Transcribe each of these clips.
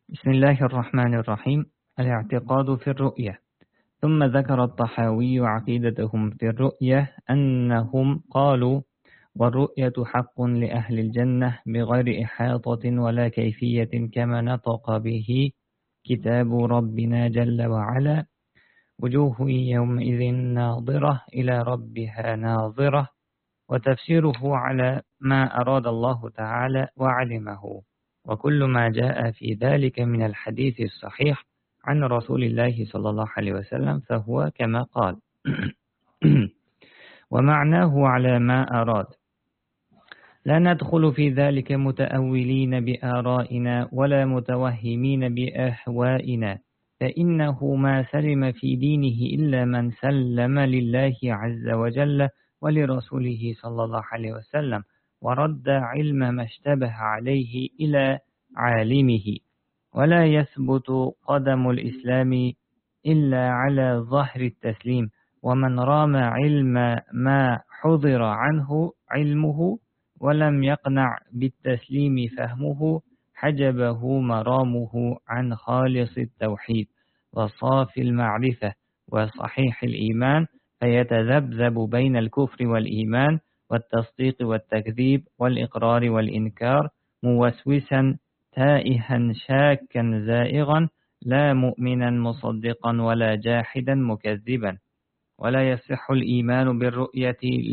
بسم الله الرحمن الرحيم. الاعتقاد في الرؤية. ثم ذكر الطحاوي عقيدتهم في الرؤية أنهم قالوا: والرؤية حق لأهل الجنة بغير إحاطة ولا كيفية كما نطق به كتاب ربنا جل وعلا: وجوه يومئذ ناظرة إلى ربها ناظرة. وتفسيره على ما أراد الله تعالى وعلمه، وكل ما جاء في ذلك من الحديث الصحيح عن رسول الله صلى الله عليه وسلم فهو كما قال. ومعناه على ما أراد. لا ندخل في ذلك متأولين بآرائنا ولا متوهمين بأهوائنا، فإنه ما سلم في دينه إلا من سلم لله عز وجل ولرسوله صلى الله عليه وسلم، ورد علم ما اشتبه عليه إلى عالمه. ولا يثبت قدم الإسلام إلا على ظهر التسليم، ومن رام علم ما حضر عنه علمه ولم يقنع بالتسليم فهمه حجبه مرامه عن خالص التوحيد وصافي المعرفة وصحيح الإيمان، فيتذبذب بين الكفر والإيمان والتصديق والتكذيب والإقرار والإنكار، موسوسا تائها شاكا زائغا، لا مؤمنا مصدقا ولا جاحدا مكذبا. ولا يصح الإيمان بالرؤية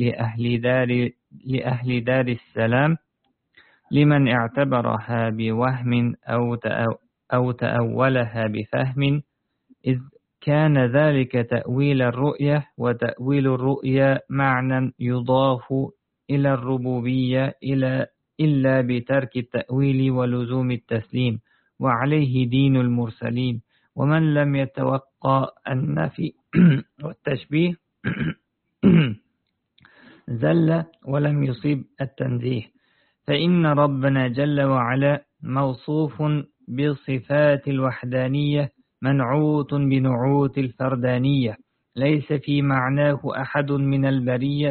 لأهل دار السلام لمن اعتبرها بوهم أو تأولها بفهم، إذ كان ذلك تأويل الرؤية، وتأويل الرؤية معنى يضاف إلى الربوبية إلا بترك التأويل ولزوم التسليم، وعليه دين المرسلين. ومن لم يتوقع النفي والتشبيه زل ولم يصيب التنزيه، فإن ربنا جل وعلا موصوف بصفات الوحدانية منعوت بنعوت الفردانية، ليس في معناه أحد من البرية.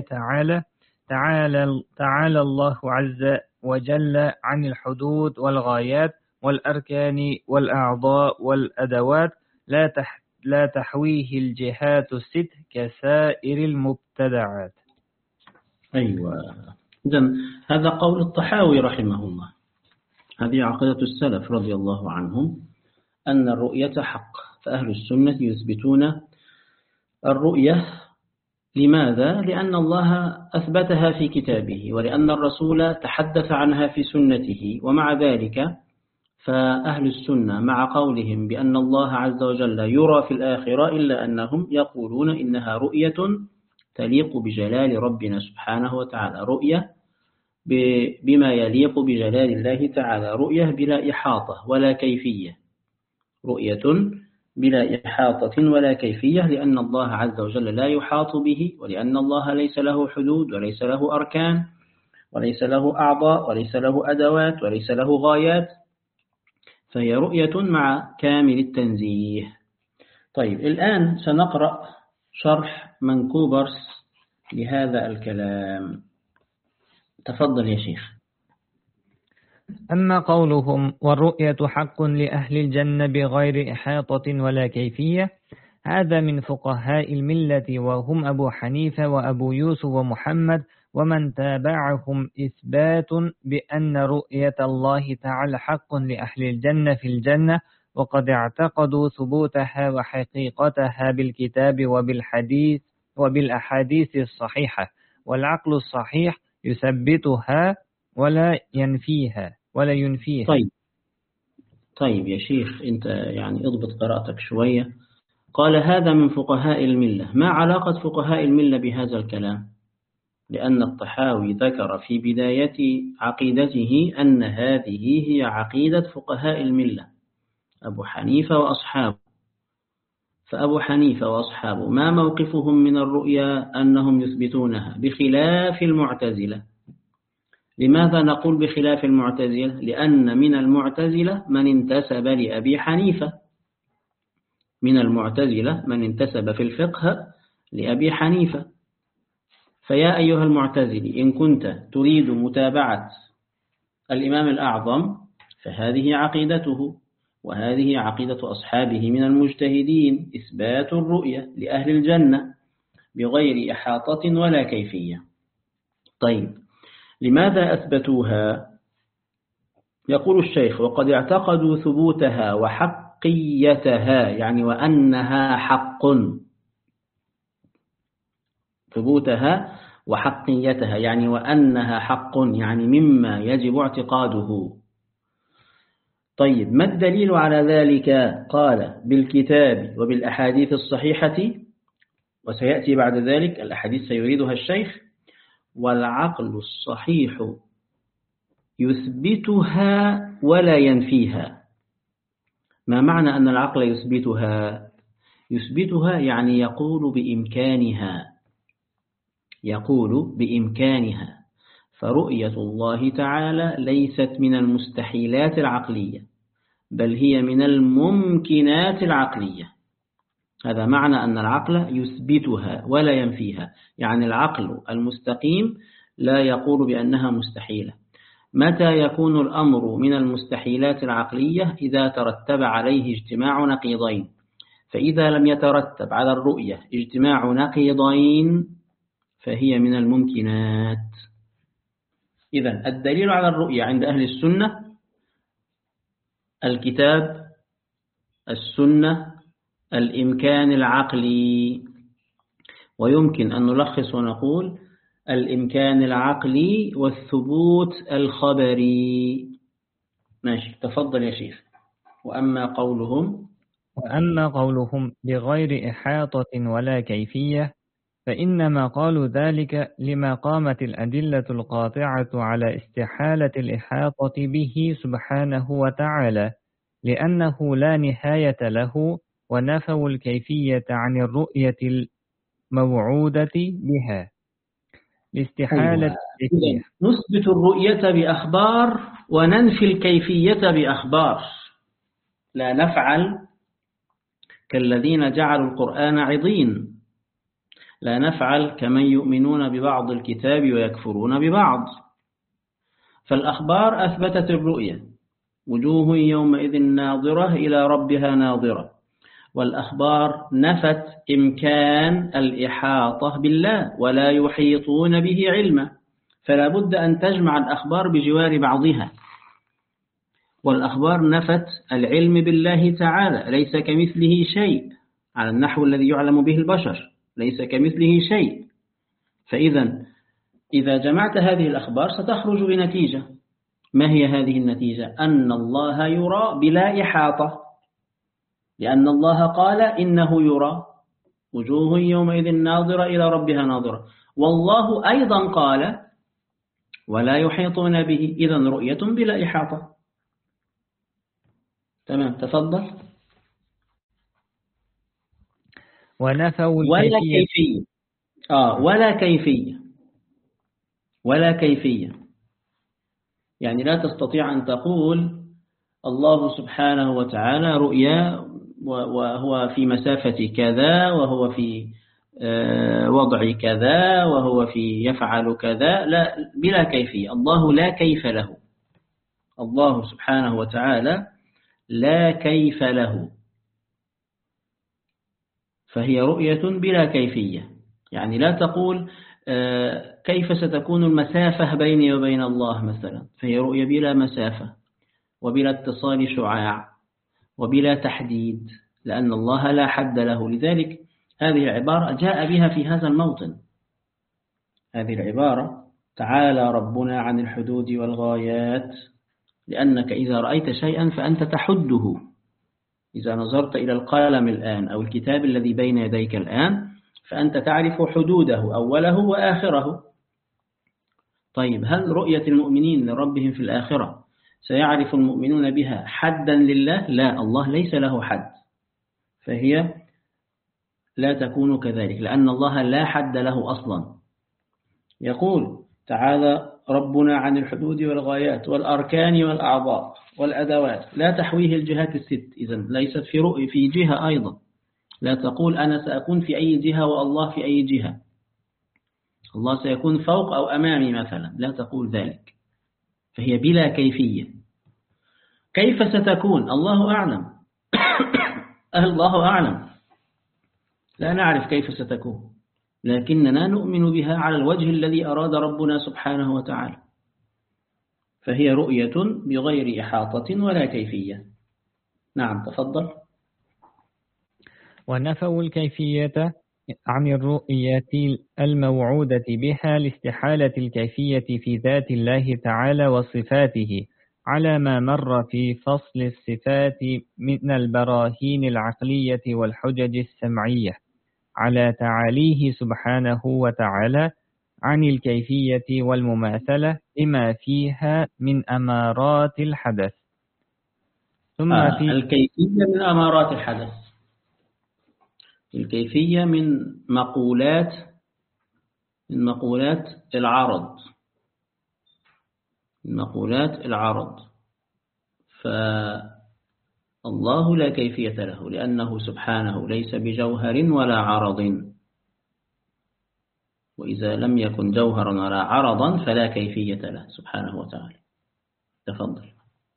تعالى الله عز وجل عن الحدود والغايات والأركان والأعضاء والأدوات، لا تحويه الجهات الست كسائر المبتدعات. أيوة، إذن هذا قول الطحاوي رحمه الله. هذه عقيدة السلف رضي الله عنهم، أن الرؤية حق، فأهل السنة يثبتون الرؤية. لماذا؟ لأن الله أثبتها في كتابه، ولأن الرسول تحدث عنها في سنته. ومع ذلك فأهل السنة مع قولهم بأن الله عز وجل يرى في الآخرة، إلا أنهم يقولون إنها رؤية تليق بجلال ربنا سبحانه وتعالى، رؤية بما يليق بجلال الله تعالى، رؤية بلا إحاطة ولا كيفية، رؤية بلا إحاطة ولا كيفية، لأن الله عز وجل لا يحاط به، ولأن الله ليس له حدود وليس له أركان وليس له أعضاء وليس له أدوات وليس له غايات، فهي رؤية مع كامل التنزيه. طيب، الآن سنقرأ شرح منكوبرس لهذا الكلام. تفضل يا شيخ. أما قولهم والرؤية حق لأهل الجنة بغير إحاطة ولا كيفية، هذا من فقهاء الملة، وهم أبو حنيفة وأبو يوسف ومحمد ومن تابعهم، إثبات بأن رؤية الله تعالى حق لأهل الجنة في الجنة، وقد اعتقدوا ثبوتها وحقيقتها بالكتاب وبالأحاديث الصحيحة، والعقل الصحيح يثبتها ولا ينفيها. طيب يا شيخ، أنت يعني اضبط قراءتك شوية. قال هذا من فقهاء الملة. ما علاقة فقهاء الملة بهذا الكلام؟ لأن الطحاوي ذكر في بداية عقيدته أن هذه هي عقيدة فقهاء الملة، أبو حنيفة وأصحابه. فأبو حنيفة وأصحابه ما موقفهم من الرؤيا؟ أنهم يثبتونها بخلاف المعتزلة. لماذا نقول بخلاف المعتزلة؟ لأن من المعتزلة من انتسب لأبي حنيفة، من المعتزلة من انتسب في الفقه لأبي حنيفة. فيا أيها المعتزلي، إن كنت تريد متابعة الإمام الأعظم فهذه عقيدته، وهذه عقيدة أصحابه من المجتهدين، إثبات الرؤية لأهل الجنة بغير إحاطة ولا كيفية. طيب، لماذا أثبتوها؟ يقول الشيخ: وقد اعتقدوا ثبوتها وحقيتها، يعني وأنها حق. ثبوتها وحقيتها يعني وأنها حق، يعني مما يجب اعتقاده. طيب، ما الدليل على ذلك؟ قال: بالكتاب وبالأحاديث الصحيحة، وسيأتي بعد ذلك الأحاديث سيريدها الشيخ، والعقل الصحيح يثبتها ولا ينفيها. ما معنى أن العقل يثبتها؟ يثبتها يعني يقول بإمكانها. فرؤية الله تعالى ليست من المستحيلات العقلية، بل هي من الممكنات العقلية. هذا معنى أن العقل يثبتها ولا ينفيها، يعني العقل المستقيم لا يقول بأنها مستحيلة. متى يكون الأمر من المستحيلات العقلية؟ إذا ترتب عليه اجتماع نقيضين. فإذا لم يترتب على الرؤية اجتماع نقيضين فهي من الممكنات. إذن الدليل على الرؤية عند أهل السنة الكتاب، السنة، الإمكان العقلي. ويمكن أن نلخص ونقول الإمكان العقلي والثبوت الخبري. ماشي، تفضل يا شيخ. وأما قولهم بغير إحاطة ولا كيفية، فإنما قالوا ذلك لما قامت الأدلة القاطعة على استحالة الإحاطة به سبحانه وتعالى، لأنه لا نهاية له، ونفوا الكيفية عن الرؤية الموعودة بها لاستحالة الكيفية. نثبت الرؤية بأخبار وننفي الكيفية بأخبار. لا نفعل كالذين جعلوا القرآن عضين، لا نفعل كمن يؤمنون ببعض الكتاب ويكفرون ببعض. فالأخبار أثبتت الرؤية: وجوه يومئذ ناظرة إلى ربها ناظرة. والأخبار نفت إمكان الإحاطة بالله، ولا يحيطون به علما. فلا بد أن تجمع الأخبار بجوار بعضها. والأخبار نفت العلم بالله تعالى، ليس كمثله شيء، على النحو الذي يعلم به البشر، ليس كمثله شيء. إذا جمعت هذه الأخبار ستخرج بنتيجة. ما هي هذه النتيجة؟ أن الله يرى بلا إحاطة، لأن الله قال إنه يرى، وجوه يومئذ ناظرة إلى ربها ناظرة. والله أيضا قال ولا يحيطون به، إذن رؤية بلا إحاطة. تمام، تفضل. ونفوا ولا كيفية. ولا كيفية يعني لا تستطيع أن تقول الله سبحانه وتعالى رؤيا وهو في مسافة كذا، وهو في وضع كذا، وهو في يفعل كذا. لا، بلا كيفية. الله لا كيف له، الله سبحانه وتعالى لا كيف له، فهي رؤية بلا كيفية. يعني لا تقول كيف ستكون المسافة بيني وبين الله مثلا، فهي رؤية بلا مسافة وبلا اتصال شعاع وبلا تحديد، لأن الله لا حد له. لذلك هذه العبارة جاء بها في هذا الموطن. هذه العبارة: تعالى ربنا عن الحدود والغايات، لأنك إذا رأيت شيئا فأنت تحده. إذا نظرت إلى القلم الآن أو الكتاب الذي بين يديك الآن فأنت تعرف حدوده، أوله وآخره. طيب، هل رؤية المؤمنين لربهم في الآخرة سيعرف المؤمنون بها حدا لله؟ لا، الله ليس له حد، فهي لا تكون كذلك، لأن الله لا حد له أصلا. يقول تعالى ربنا عن الحدود والغايات والأركان والأعضاء والأدوات، لا تحويه الجهات الست، إذن ليست في رؤية في جهة أيضا. لا تقول أنا سأكون في أي جهة والله في أي جهة، الله سيكون فوق أو أمامي مثلا، لا تقول ذلك، فهي بلا كيفية. كيف ستكون؟ الله أعلم. الله أعلم، لا نعرف كيف ستكون، لكننا نؤمن بها على الوجه الذي أراد ربنا سبحانه وتعالى، فهي رؤية بغير إحاطة ولا كيفية. نعم تفضل. ونفوا الكيفية عن الرؤية الموعودة بها لاستحالة الكيفية في ذات الله تعالى وصفاته، على ما مر في فصل الصفات من البراهين العقلية والحجج السمعية على تعاليه سبحانه وتعالى عن الكيفية والمماثلة لما فيها من أمارات الحدث. ثم في الكيفية من أمارات الحدث، الكيفية من مقولات العرض، من مقولات العرض. فالله لا كيفية له، لأنه سبحانه ليس بجوهر ولا عرض، وإذا لم يكن جوهرا ولا عرضا فلا كيفية له سبحانه وتعالى. تفضل.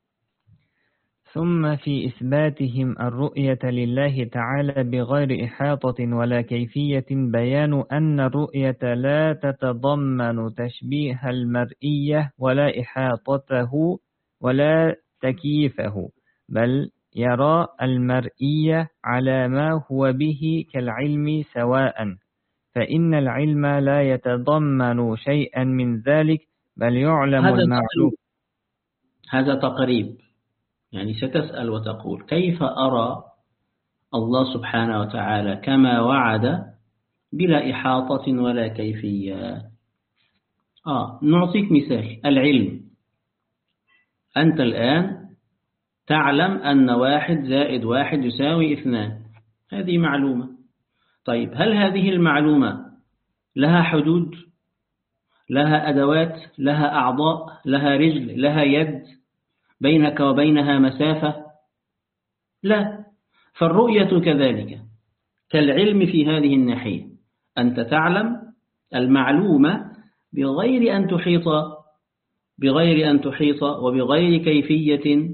ثم في إثباتهم الرؤية لله تعالى بغير إحاطة ولا كيفية بيان أن الرؤية لا تتضمن تشبيه المرئية ولا إحاطته ولا تكييفه، بل يرى المرئية على ما هو به كالعلم سواء، فإن العلم لا يتضمن شيئا من ذلك، بل يعلم المعلوم. هذا تقريب، يعني ستسأل وتقول كيف أرى الله سبحانه وتعالى كما وعد بلا إحاطة ولا كيفية؟ نعطيك مثال. العلم، أنت الآن تعلم أن 1+1=2، هذه معلومة. طيب هل هذه المعلومة لها حدود، لها أدوات، لها أعضاء، لها رجل، لها يد، بينك وبينها مسافة؟ لا. فالرؤية كذلك كالعلم في هذه الناحية، أنت تعلم المعلومة بغير أن تحيط وبغير كيفية،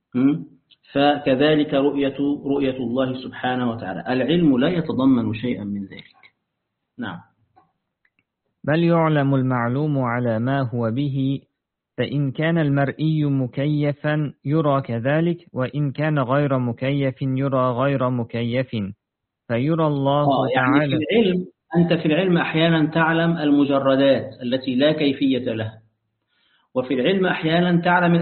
فكذلك رؤية الله سبحانه وتعالى، العلم لا يتضمن شيئا من ذلك. نعم. بل يعلم المعلوم على ما هو به، فإن كان المرئي مكيفا يرى كذلك، وإن كان غير مكيف يرى غير مكيف، فيرى الله تعالى. يعني في العلم، أنت في العلم أحيانا تعلم المجردات التي لا كيفية لها، وفي العلم أحيانا تعلم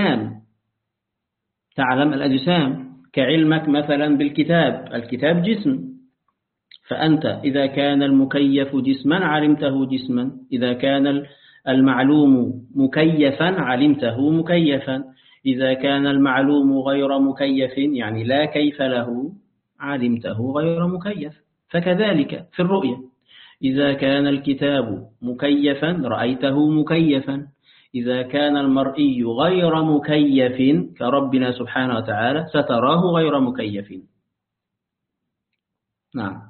الأجسام كعلمك مثلا بالكتاب، الكتاب جسم، فأنت إذا كان المكيف جسما علمته جسما، إذا كان المعلوم مكيفا علمته مكيفا، إذا كان المعلوم غير مكيف يعني لا كيف له علمته غير مكيف. فكذلك في الرؤية، إذا كان الكتاب مكيفا رأيته مكيفا، إذا كان المرئي غير مكيف كربنا سبحانه وتعالى ستراه غير مكيف. نعم.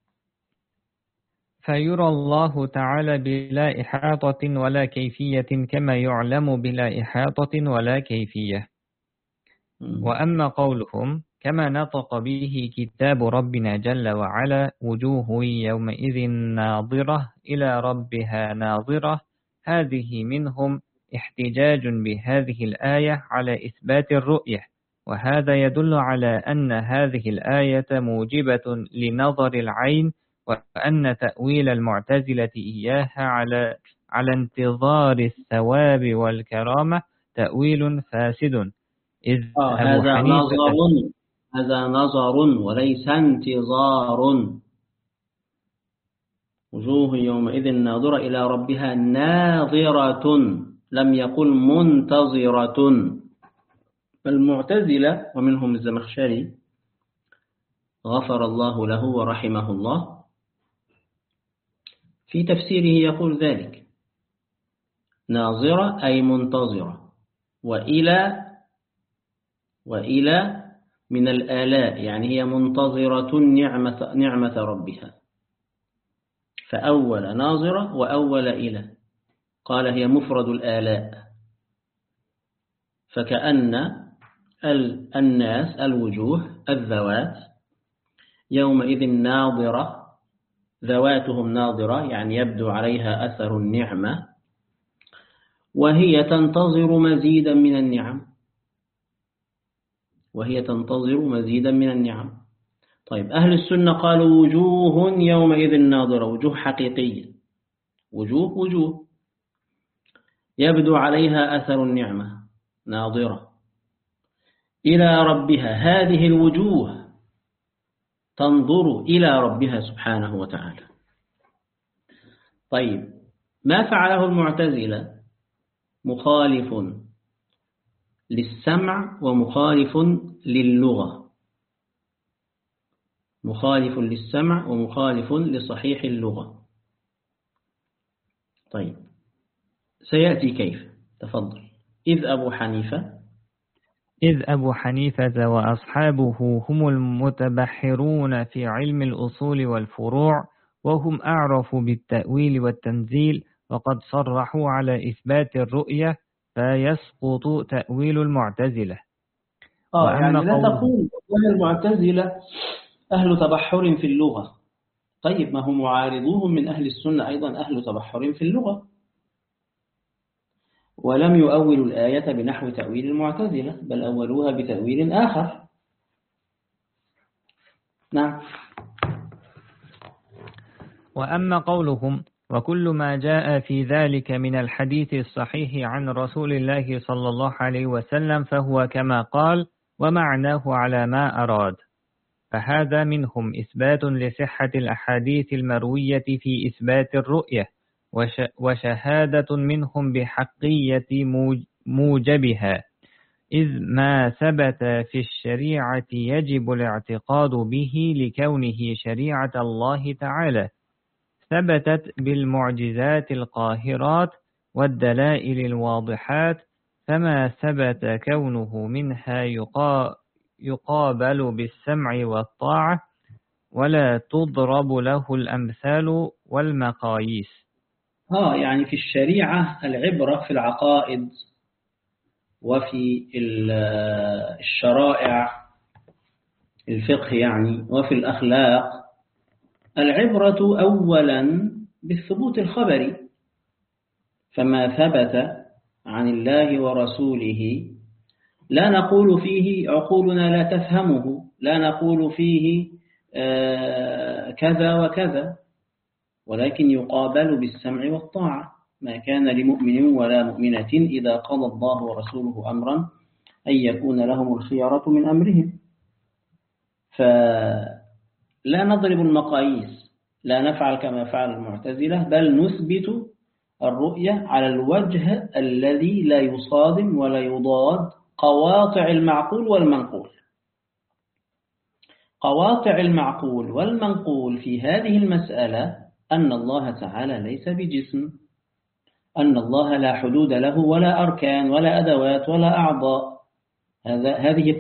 فيرى الله تعالى بلا إحاطة ولا كيفية كما يعلم بلا إحاطة ولا كيفية. وأما قولهم كما نطق به كتاب ربنا جل وعلا وجوه يومئذ ناظرة إلى ربها ناظرة، هذه منهم احتجاج بهذه الآية على إثبات الرؤية، وهذا يدل على أن هذه الآية موجبة لنظر العين، وأن تأويل المعتزلة إياها على انتظار الثواب والكرامة تأويل فاسد، إذ هذا نظر وليس انتظار. وجوه يومئذ ناظرة إلى ربها ناظرة، لم يقل منتظرة. فالمعتزلة ومنهم الزمخشري غفر الله له ورحمه الله في تفسيره يقول ذلك، ناظرة أي منتظرة، وإلى من الآلاء، يعني هي منتظرة نعمة ربها، فأول ناظرة وأول إلى، قال هي مفرد الآلاء، فكأن الناس الوجوه الذوات يومئذ ناظرة، ذواتهم ناظرة يعني يبدو عليها أثر النعمة، وهي تنتظر مزيدا من النعم، وهي تنتظر مزيدا من النعم. طيب أهل السنة قالوا وجوه يومئذ ناظرة، وجوه حقيقية، وجوه يبدو عليها أثر النعمة، ناظرة إلى ربها، هذه الوجوه تنظر إلى ربها سبحانه وتعالى. طيب ما فعله المعتزلة مخالف للسمع ومخالف للغة، مخالف للسمع ومخالف لصحيح اللغة. طيب سيأتي كيف؟ تفضل. إذ أبو حنيفة وأصحابه هم المتبحرون في علم الأصول والفروع، وهم أعرف بالتأويل والتنزيل، وقد صرحوا على إثبات الرؤية، فيسقط تأويل المعتزلة. يعني لا تقول المعتزلة أهل تبحر في اللغة. طيب ما هم معارضوهم من أهل السنة أيضا أهل تبحر في اللغة، ولم يؤولوا الآية بنحو تأويل المعتزلة، بل أولوها بتأويل آخر. نعم. وأما قولهم وكل ما جاء في ذلك من الحديث الصحيح عن رسول الله صلى الله عليه وسلم فهو كما قال ومعناه على ما أراد، فهذا منهم إثبات لصحة الأحاديث المروية في إثبات الرؤية، وشهادة منهم بحقية موجبها، إذ ما ثبت في الشريعة يجب الاعتقاد به لكونه شريعة الله تعالى، ثبتت بالمعجزات القاهرات والدلائل الواضحات، فما ثبت كونه منها يقابل بالسمع والطاعة، ولا تضرب له الأمثال والمقاييس. يعني في الشريعة العبرة في العقائد وفي الشرائع الفقه يعني، وفي الأخلاق العبرة أولا بالثبوت الخبري، فما ثبت عن الله ورسوله لا نقول فيه عقولنا لا تفهمه، لا نقول فيه كذا وكذا، ولكن يقابل بالسمع والطاعة. ما كان لمؤمن ولا مؤمنة إذا قضى الله ورسوله أمرا أن يكون لهم الخيارة من أمرهم. فلا نضرب المقاييس، لا نفعل كما فعل المعتزلة، بل نثبت الرؤية على الوجه الذي لا يصادم ولا يضاد قواطع المعقول والمنقول. قواطع المعقول والمنقول في هذه المسألة أن الله تعالى ليس بجسم، أن الله لا حدود له ولا أركان ولا أدوات ولا أعضاء، هذه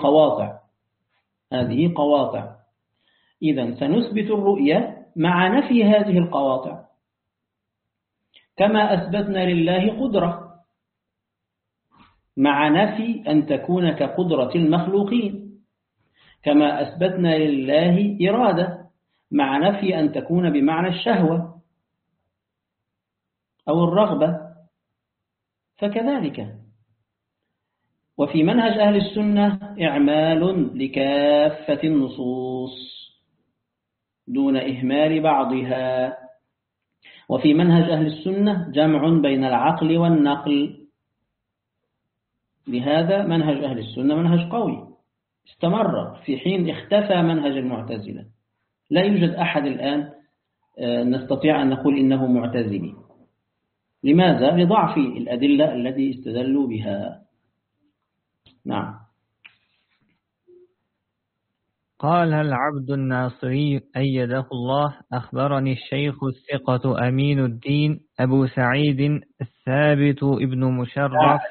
قواطع. إذن سنثبت الرؤية مع نفي هذه القواطع، كما أثبتنا لله قدرة مع نفي أن تكون كقدرة المخلوقين، كما أثبتنا لله إرادة مع نفي أن تكون بمعنى الشهوة أو الرغبة، فكذلك. وفي منهج أهل السنة إعمال لكافة النصوص دون إهمال بعضها، وفي منهج أهل السنة جمع بين العقل والنقل. لهذا منهج أهل السنة منهج قوي استمر في حين اختفى منهج المعتزلة. لا يوجد أحد الآن نستطيع أن نقول إنه معتزلي. لماذا؟ لضعف الأدلة التي استدلوا بها. نعم. قال العبد الناصري أيده الله: أخبرني الشيخ الثقة أمين الدين أبو سعيد الثابت ابن مشرف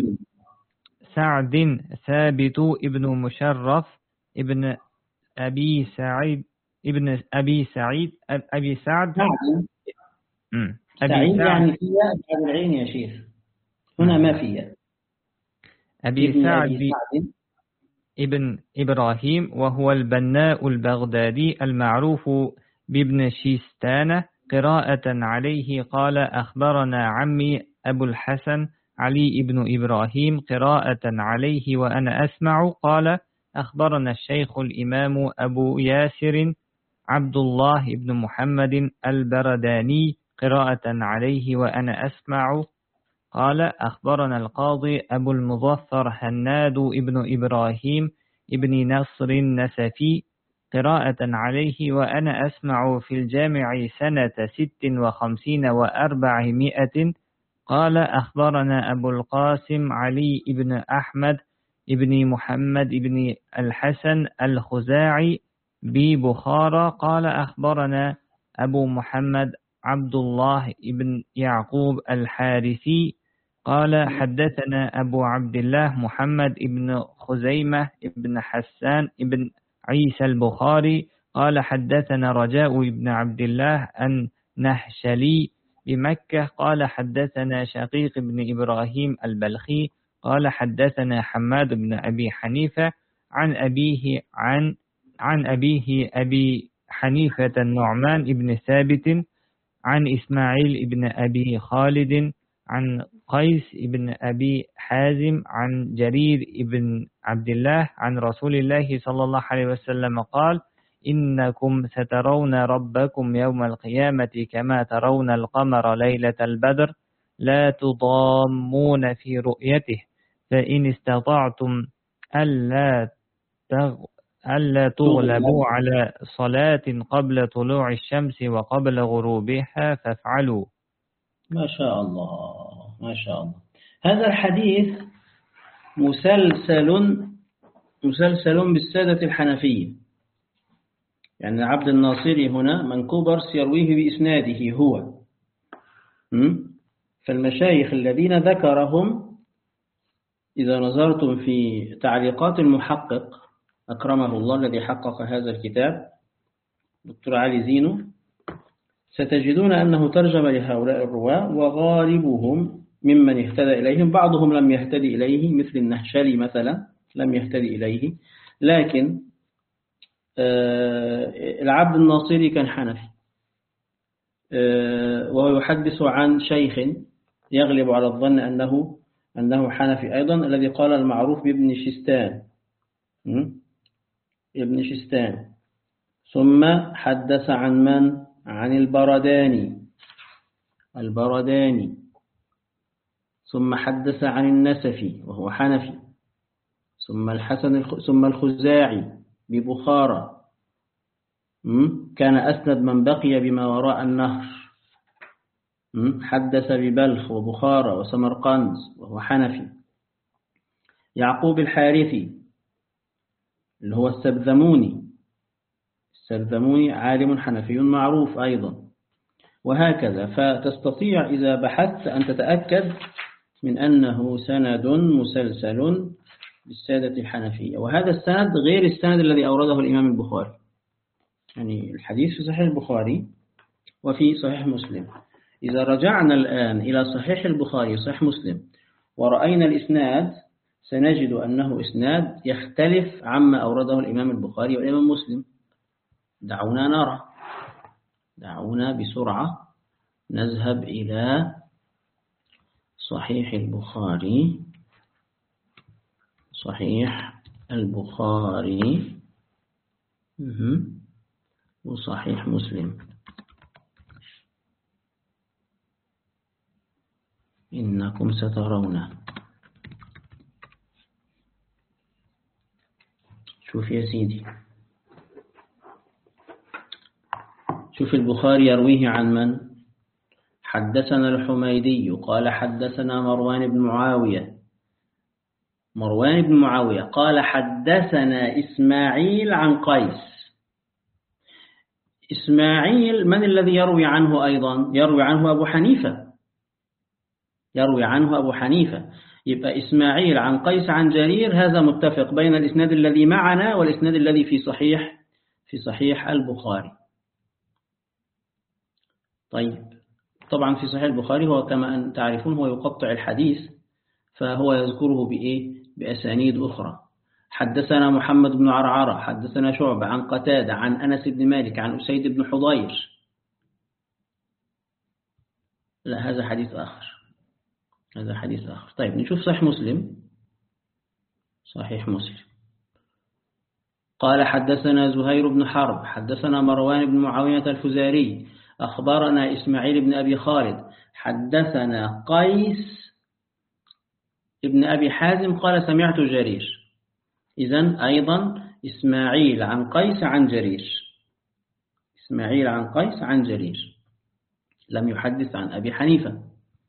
سعد ثابت ابن مشرف ابن أبي سعيد ابن أبي سعيد أبي سعد سعيد يعني فيها بعد العين يا شيخ، هنا ما فيها. أبي سعد ابن إبراهيم، وهو البناء البغدادي المعروف بابن شيستان، قراءة عليه قال أخبرنا عمي أبو الحسن علي بن إبراهيم، قراءة عليه وأنا أسمع قال أخبرنا الشيخ الإمام أبو ياسر عبد الله بن محمد البرداني، قراءة عليه وأنا أسمع قال أخبرنا القاضي أبو المظفر هناد بن إبراهيم ابن نصر النسفي، قراءة عليه وأنا أسمع في الجامع سنة 56 و400 قال أخبرنا أبو القاسم علي بن أحمد ابن محمد بن الحسن الخزاعي ببخارى، قال أخبرنا أبو محمد عبد الله بن يعقوب الحارثي، قال حدثنا أبو عبد الله محمد بن خزيمة بن حسان بن عيسى البخاري، قال حدثنا رجاء بن عبد الله النهشلي بمكة، قال حدثنا شقيق بن إبراهيم البلخي، قال حدثنا حماد بن أبي حنيفة عن أبيه أبي حنيفة النعمان بن ثابت عن إسماعيل بن أبي خالد عن قيس بن أبي حازم عن جرير بن عبد الله عن رسول الله صلى الله عليه وسلم قال إنكم سترون ربكم يوم القيامة كما ترون القمر ليلة البدر لا تضامون في رؤيته، فإن استطعتم ألا تغلبوا على صلاة قبل طلوع الشمس وقبل غروبها فافعلوا. ما شاء الله ما شاء الله. هذا الحديث مسلسل بالسادة الحنفية، يعني عبد الناصري هنا منكوبرس يرويه بإسناده هو. فالمشايخ الذين ذكرهم إذا نظرتم في تعليقات المحقق أكرمه الله الذي حقق هذا الكتاب دكتور علي زينو، ستجدون أنه ترجم لهؤلاء الرواة وغالبهم ممن اهتدى إليهم، بعضهم لم يهتدي إليه مثل النهشلي مثلا لم يهتدي إليه، لكن العبد الناصري كان حنفي وهو يحدث عن شيخ يغلب على الظن أنه حنفي أيضا، الذي قال المعروف بابن شيستان ابن شيستان، ثم حدث عن من؟ عن البرداني، ثم حدث عن النسفي وهو حنفي، ثم الخزاعي ببخارى، كان أسند من بقي بما وراء النهر، حدث ببلخ وبخارى وسمرقند وهو حنفي، يعقوب الحارثي اللي هو السبذموني عالم حنفي معروف أيضا، وهكذا. فتستطيع إذا بحثت أن تتأكد من أنه سند مسلسل بالسادة الحنفية، وهذا السند غير السند الذي أورده الإمام البخاري، يعني الحديث في صحيح البخاري وفي صحيح مسلم. إذا رجعنا الآن إلى صحيح البخاري وصحيح مسلم ورأينا الإسناد سنجد أنه إسناد يختلف عما أورده الإمام البخاري والإمام مسلم. دعونا نرى، دعونا بسرعة نذهب إلى صحيح البخاري وصحيح مسلم. إنكم سترون. شوف يا سيدي، شوف البخاري يرويه عن من؟ حدثنا الحميدي قال حدثنا مروان بن معاوية قال حدثنا إسماعيل عن قيس. إسماعيل من الذي يروي عنه أيضا؟ يروي عنه أبو حنيفة. يبقى إسماعيل عن قيس عن جرير، هذا متفق بين الإسناد الذي معنا والإسناد الذي في صحيح البخاري. طيب، طبعا في صحيح البخاري هو كما أن تعرفون هو يقطع الحديث، فهو يذكره بأسانيد أخرى. حدثنا محمد بن عرعرة حدثنا شعبة عن قتادة عن أنس بن مالك عن أسيد بن حضير. لا، هذا حديث آخر، هذا حديث آخر. طيب نشوف صحيح مسلم. صحيح مسلم قال حدثنا زهير بن حرب حدثنا مروان بن معاوية الفزاري أخبرنا إسماعيل بن أبي خالد حدثنا قيس ابن أبي حازم قال سمعت جرير. إذن أيضا إسماعيل عن قيس عن جرير، إسماعيل عن قيس عن جرير، لم يحدث عن أبي حنيفة،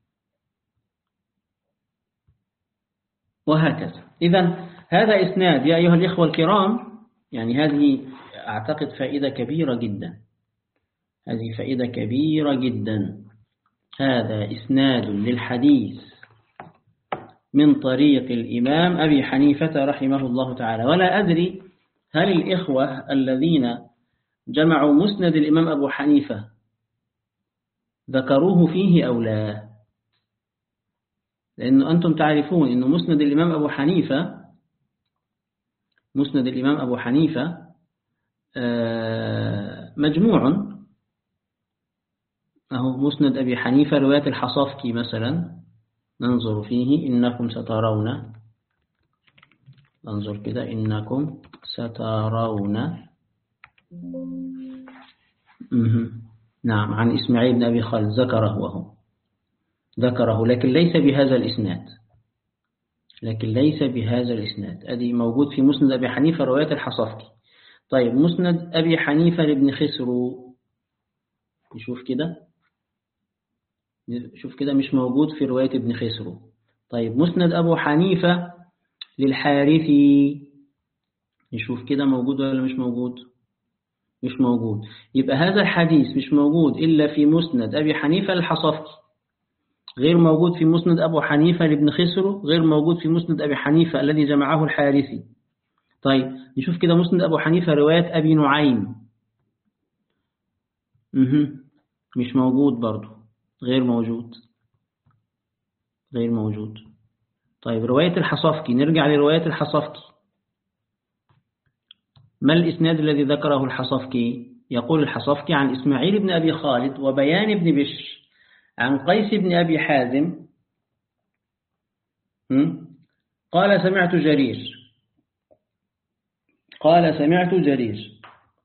وهكذا. إذن هذا إسناد يا أيها الإخوة الكرام، يعني هذه أعتقد فائدة كبيرة جدا، هذه فائدة كبيرة جدا. هذا إسناد للحديث من طريق الإمام أبي حنيفة رحمه الله تعالى. ولا أدري هل الإخوة الذين جمعوا مسند الإمام أبو حنيفة ذكروه فيه أو لا، لأنه أنتم تعرفون أن مسند الإمام أبو حنيفة، مسند الإمام أبو حنيفة مجموع. أهو مسند أبي حنيفة رواية الحصافكي مثلا، ننظر فيه إنكم سترون، ننظر كده إنكم سترون، نعم، عن إسماعيل بن أبي خالد ذكره، وهو ذكره لكن ليس بهذا الإسناد، لكن ليس بهذا الإسناد. أدي موجود في مسند أبي حنيفة رواية الحصافكي. طيب مسند أبي حنيفة لابن خسرو، نشوف كده، شوف كده مش موجود في رواية ابن خسرو. طيب مسند أبو حنيفة للحارثي، نشوف كده موجود ولا مش موجود؟ مش موجود. يبقى هذا الحديث مش موجود إلا في مسند أبي حنيفة للحصافكي، غير موجود في مسند أبو حنيفة لابن خسرو، غير موجود في مسند أبي حنيفة الذي جمعه الحارثي. طيب نشوف كده مسند أبو حنيفة رواية أبي نعيم، مش موجود برضو، غير موجود، غير موجود. طيب رواية الحصافكي، نرجع لرواية الحصافكي. ما الإسناد الذي ذكره الحصافكي؟ يقول الحصافكي عن إسماعيل بن أبي خالد وبيان بن بشر عن قيس بن أبي حازم قال سمعت جرير، قال سمعت جرير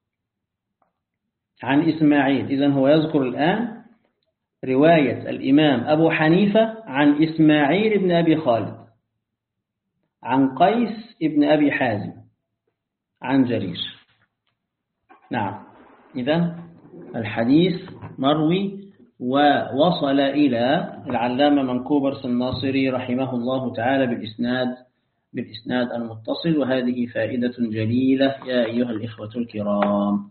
عن إسماعيل. إذن هو يذكر الآن رواية الإمام أبو حنيفة عن إسماعيل بن أبي خالد عن قيس بن أبي حازم عن جرير. نعم، إذن الحديث مروي ووصل إلى العلامة منكوبرس الناصري رحمه الله تعالى بالإسناد المتصل، وهذه فائدة جليلة يا أيها الإخوة الكرام.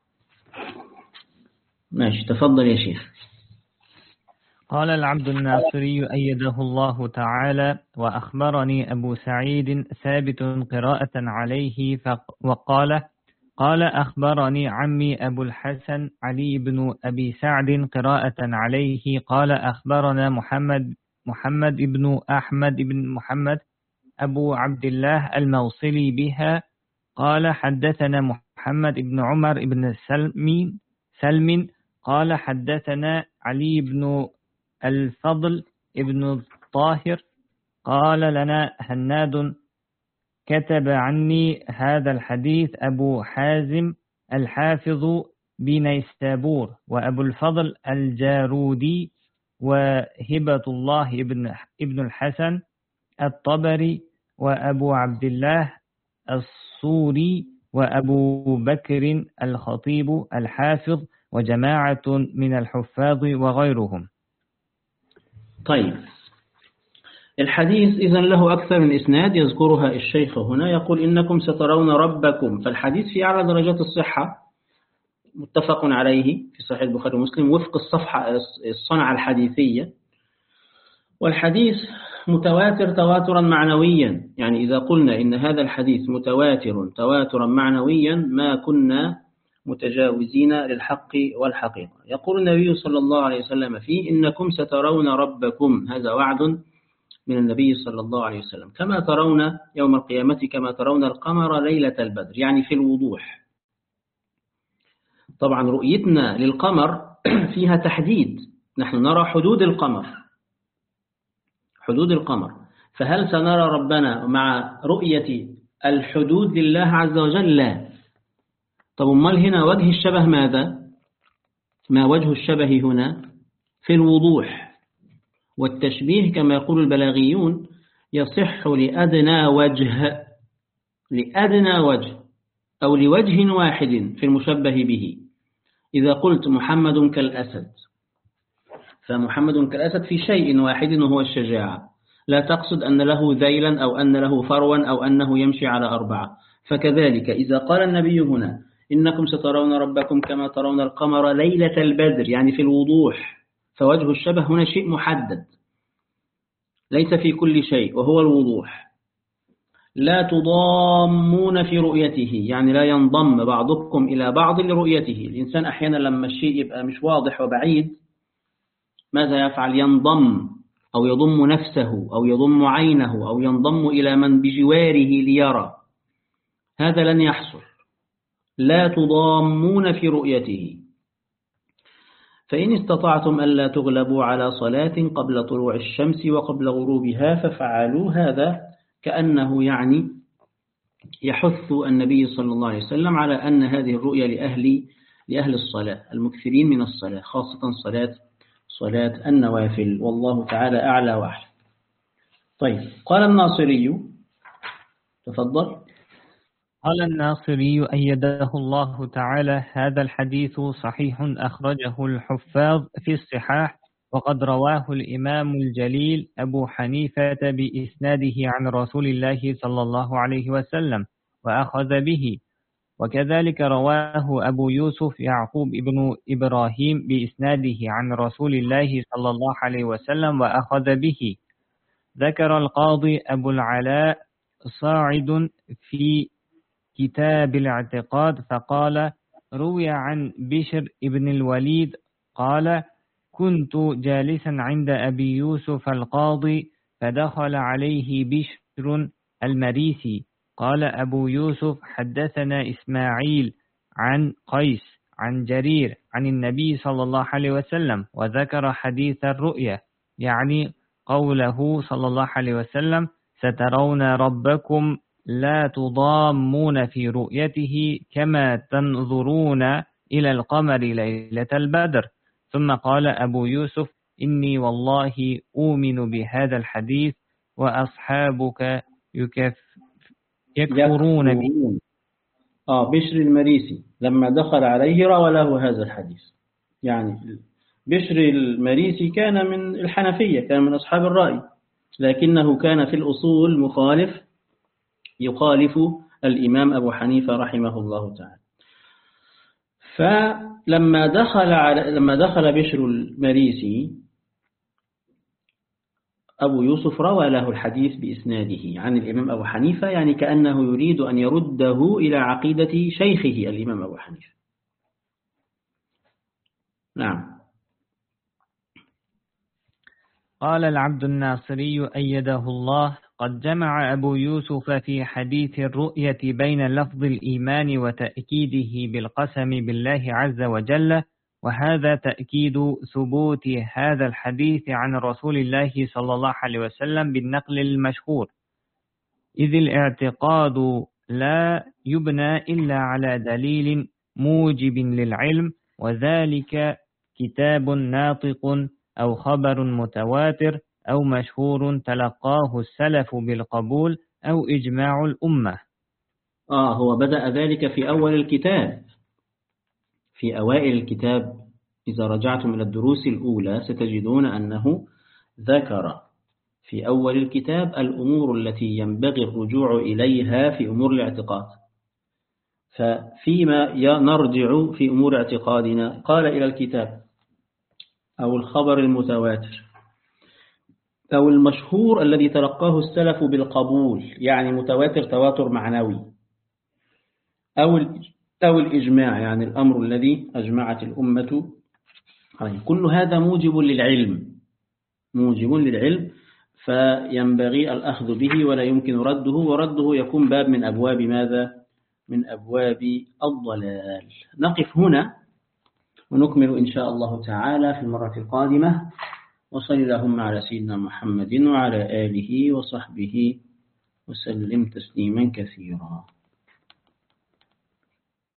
ماشي، تفضل يا شيخ. قال العبد الناصري أيده الله تعالى: وأخبرني أبو سعيد ثابت قراءة عليه وقال: قال أخبرني عمي أبو الحسن علي بن أبي سعد قراءة عليه قال أخبرنا محمد بن أحمد بن محمد أبو عبد الله الموصلي بها قال حدثنا محمد بن عمر بن سلم قال حدثنا علي بن الفضل بن الطاهر قال لنا هناد كتب عني هذا الحديث أبو حازم الحافظ بنيسابور وأبو الفضل الجارودي وهبة الله ابن الحسن الطبري وأبو عبد الله الصوري وأبو بكر الخطيب الحافظ وجماعة من الحفاظ وغيرهم. طيب الحديث إذن له أكثر من إسناد يذكرها الشيخ هنا، يقول إنكم سترون ربكم، فالحديث في أعلى درجات الصحة، متفق عليه في صحيح البخاري ومسلم وفق الصنعة الحديثية. والحديث متواتر تواترا معنويا، يعني إذا قلنا إن هذا الحديث متواتر تواترا معنويا ما كنا متجاوزين للحق والحقيقة. يقول النبي صلى الله عليه وسلم فيه: إنكم سترون ربكم، هذا وعد من النبي صلى الله عليه وسلم، كما ترون يوم القيامة كما ترون القمر ليلة البدر، يعني في الوضوح. طبعا رؤيتنا للقمر فيها تحديد، نحن نرى حدود القمر، حدود القمر، فهل سنرى ربنا مع رؤية الحدود لله عز وجل؟ لا. طب امال هنا وجه الشبه ماذا؟ ما وجه الشبه هنا؟ في الوضوح. والتشبيه كما يقول البلاغيون يصح لأدنى وجه أو لوجه واحد في المشبه به. إذا قلت محمد كالأسد، فمحمد كالأسد في شيء واحد وهو الشجاعة، لا تقصد أن له ذيلا أو أن له فروا أو أنه يمشي على 4. فكذلك إذا قال النبي هنا إنكم سترون ربكم كما ترون القمر ليلة البدر، يعني في الوضوح، فوجه الشبه هنا شيء محدد ليس في كل شيء وهو الوضوح. لا تضامون في رؤيته، يعني لا ينضم بعضكم إلى بعض لرؤيته. الإنسان أحيانا لما الشيء يبقى مش واضح وبعيد ماذا يفعل؟ ينضم أو يضم نفسه أو يضم عينه أو ينضم إلى من بجواره ليرى. هذا لن يحصل. لا تضامون في رؤيته. فإن استطعتم ألا تغلبوا على صلاة قبل طلوع الشمس وقبل غروبها ففعلوا. هذا كأنه يعني يحث النبي صلى الله عليه وسلم على أن هذه الرؤية لأهل الصلاة المكثرين من الصلاة، خاصة صلاة النوافل، والله تعالى أعلى وأحلى. طيب، قال الناصري، تفضل. قال الناصري أيده الله تعالى: هذا الحديث صحيح أخرجه الحفاظ في الصحاح، وقد رواه الإمام الجليل أبو حنيفة بإسناده عن رسول الله صلى الله عليه وسلم وأخذ به، وكذلك رواه أبو يوسف يعقوب ابن إبراهيم بإسناده عن رسول الله صلى الله عليه وسلم وأخذ به. ذكر القاضي أبو العلاء صاعد في كتاب الاعتقاد فقال: روي عن بشر ابن الوليد قال: كنت جالسا عند أبي يوسف القاضي فدخل عليه بشر المريسي. قال أبو يوسف: حدثنا إسماعيل عن قيس عن جرير عن النبي صلى الله عليه وسلم، وذكر حديث الرؤية، يعني قوله صلى الله عليه وسلم: سترون ربكم لا تضامون في رؤيته كما تنظرون إلى القمر ليلة البدر. ثم قال أبو يوسف: إني والله أؤمن بهذا الحديث وأصحابك يكفرون به. بشر المريسي لما دخل عليه روى له هذا الحديث. يعني بشر المريسي كان من الحنفية، كان من أصحاب الرأي، لكنه كان في الأصول يخالف الإمام أبو حنيفة رحمه الله تعالى. فلما دخل بشر المريسي أبو يوسف روى له الحديث بإسناده عن الإمام أبو حنيفة، يعني كأنه يريد أن يرده إلى عقيدة شيخه الإمام أبو حنيفة. نعم. قال العبد الناصري أيده الله: قد جمع أبو يوسف في حديث الرؤية بين لفظ الإيمان وتأكيده بالقسم بالله عز وجل، وهذا تأكيد ثبوت هذا الحديث عن رسول الله صلى الله عليه وسلم بالنقل المشهور، إذ الاعتقاد لا يبنى إلا على دليل موجب للعلم، وذلك كتاب ناطق أو خبر متواتر أو مشهور تلقاه السلف بالقبول أو إجماع الأمة. هو بدأ ذلك في أول الكتاب، في أوائل الكتاب. إذا رجعتم إلى الدروس الأولى ستجدون أنه ذكر في أول الكتاب الأمور التي ينبغي الرجوع إليها في أمور الاعتقاد. ففيما نرجع في أمور اعتقادنا قال إلى الكتاب أو الخبر المتواتر أو المشهور الذي تلقاه السلف بالقبول، يعني متواتر تواتر معنوي، أو الإجماع، يعني الأمر الذي أجمعت الأمة عليه. كل هذا موجب للعلم، فينبغي الأخذ به ولا يمكن رده، ورده يكون باب من أبواب ماذا؟ من أبواب الضلال. نقف هنا ونكمل إن شاء الله تعالى في المرة القادمة. وصل اللهم على سيدنا محمد وعلى آله وصحبه وسلم تسليما كثيرا.